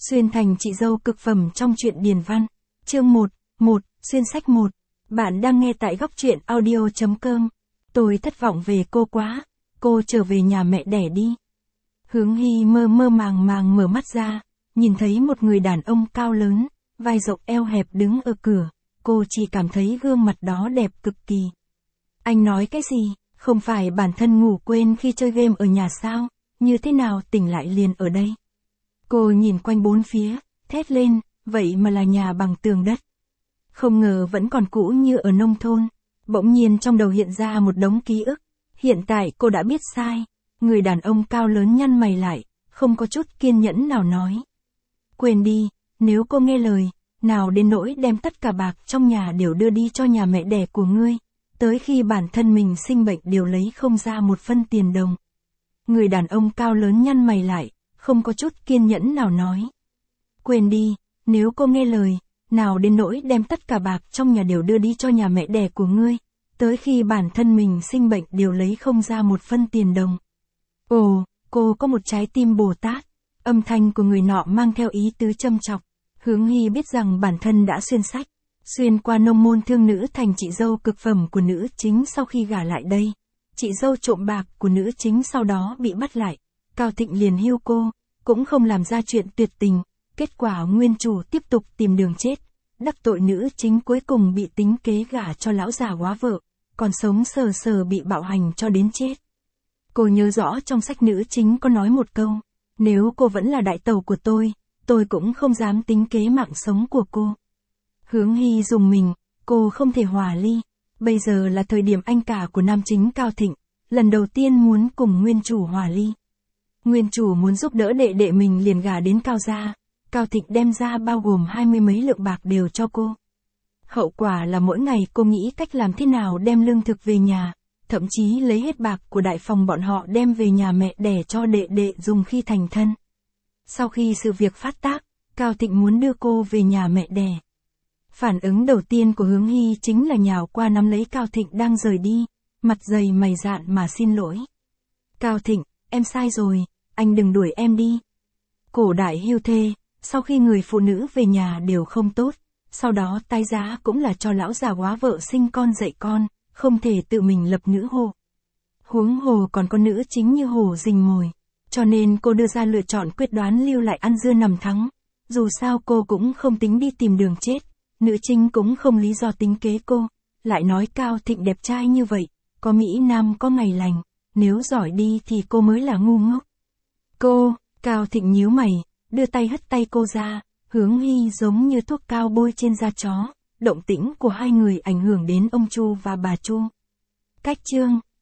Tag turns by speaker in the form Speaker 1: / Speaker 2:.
Speaker 1: Xuyên thành chị dâu cực phẩm trong truyện Điền Văn. Chương 1, xuyên sách 1. Bạn đang nghe tại góc truyện audio.com. Tôi thất vọng về cô quá. Cô trở về nhà mẹ đẻ đi. Hướng Hy mơ mơ màng màng mở mắt ra, nhìn thấy một người đàn ông cao lớn, vai rộng eo hẹp đứng ở cửa. Cô chỉ cảm thấy gương mặt đó đẹp cực kỳ. Anh nói cái gì? Không phải bản thân ngủ quên khi chơi game ở nhà sao? Như thế nào tỉnh lại liền ở đây? Cô nhìn quanh bốn phía, thét lên, vậy mà là nhà bằng tường đất. Không ngờ vẫn còn cũ như ở nông thôn. Bỗng nhiên trong đầu hiện ra một đống ký ức. Hiện tại cô đã biết sai. Người đàn ông cao lớn nhăn mày lại, không có chút kiên nhẫn nào nói. Quên đi, nếu cô nghe lời, nào đến nỗi đem tất cả bạc trong nhà đều đưa đi cho nhà mẹ đẻ của ngươi. Tới khi bản thân mình sinh bệnh đều lấy không ra một phân tiền đồng. Người đàn ông cao lớn nhăn mày lại, không có chút kiên nhẫn nào nói. Quên đi, nếu cô nghe lời, nào đến nỗi đem tất cả bạc trong nhà đều đưa đi cho nhà mẹ đẻ của ngươi. Tới khi bản thân mình sinh bệnh đều lấy không ra một phân tiền đồng. Ồ, cô có một trái tim Bồ Tát. Âm thanh của người nọ mang theo ý tứ châm chọc. Hướng Hy biết rằng bản thân đã xuyên sách, xuyên qua nông môn thương nữ thành chị dâu cực phẩm của nữ chính sau khi gả lại đây. Chị dâu trộm bạc của nữ chính sau đó bị bắt lại. Cao Thịnh liền hưu cô, cũng không làm ra chuyện tuyệt tình. Kết quả nguyên chủ tiếp tục tìm đường chết. Đắc tội nữ chính cuối cùng bị tính kế gả cho lão già góa vợ, còn sống sờ sờ bị bạo hành cho đến chết. Cô nhớ rõ trong sách nữ chính có nói một câu, nếu cô vẫn là đại tẩu của tôi cũng không dám tính kế mạng sống của cô. Hướng Hy dùng mình, cô không thể hòa ly. Bây giờ là thời điểm anh cả của nam chính Cao Thịnh, lần đầu tiên muốn cùng nguyên chủ hòa ly. Nguyên chủ muốn giúp đỡ đệ đệ mình liền gả đến Cao gia. Cao Thịnh đem ra bao gồm 20 mấy lượng bạc đều cho cô. Hậu quả là mỗi ngày cô nghĩ cách làm thế nào đem lương thực về nhà, thậm chí lấy hết bạc của đại phòng bọn họ đem về nhà mẹ đẻ cho đệ đệ dùng khi thành thân. Sau khi sự việc phát tác, Cao Thịnh muốn đưa cô về nhà mẹ đẻ. Phản ứng đầu tiên của Hướng Hy chính là nhào qua nắm lấy Cao Thịnh đang rời đi, mặt dày mày dạn mà xin lỗi. Cao Thịnh, em sai rồi, anh đừng đuổi em đi. Cổ đại hưu thê, sau khi người phụ nữ về nhà đều không tốt, sau đó tái giá cũng là cho lão già góa vợ sinh con dạy con, không thể tự mình lập nữ hồ. Huống hồ còn có nữ chính như hổ rình mồi, cho nên cô đưa ra lựa chọn quyết đoán lưu lại ăn dưa nằm thắng. Dù sao cô cũng không tính đi tìm đường chết, nữ chính cũng không lý do tính kế cô, lại nói Cao Thịnh đẹp trai như vậy, có Mỹ Nam có ngày lành, nếu giỏi đi thì cô mới là ngu ngốc. Cao Thịnh nhíu mày, đưa tay hất tay cô ra. Hướng Hy giống như thuốc cao bôi trên da chó. Động tĩnh của hai người ảnh hưởng đến ông Chu và bà Chu. Cách chương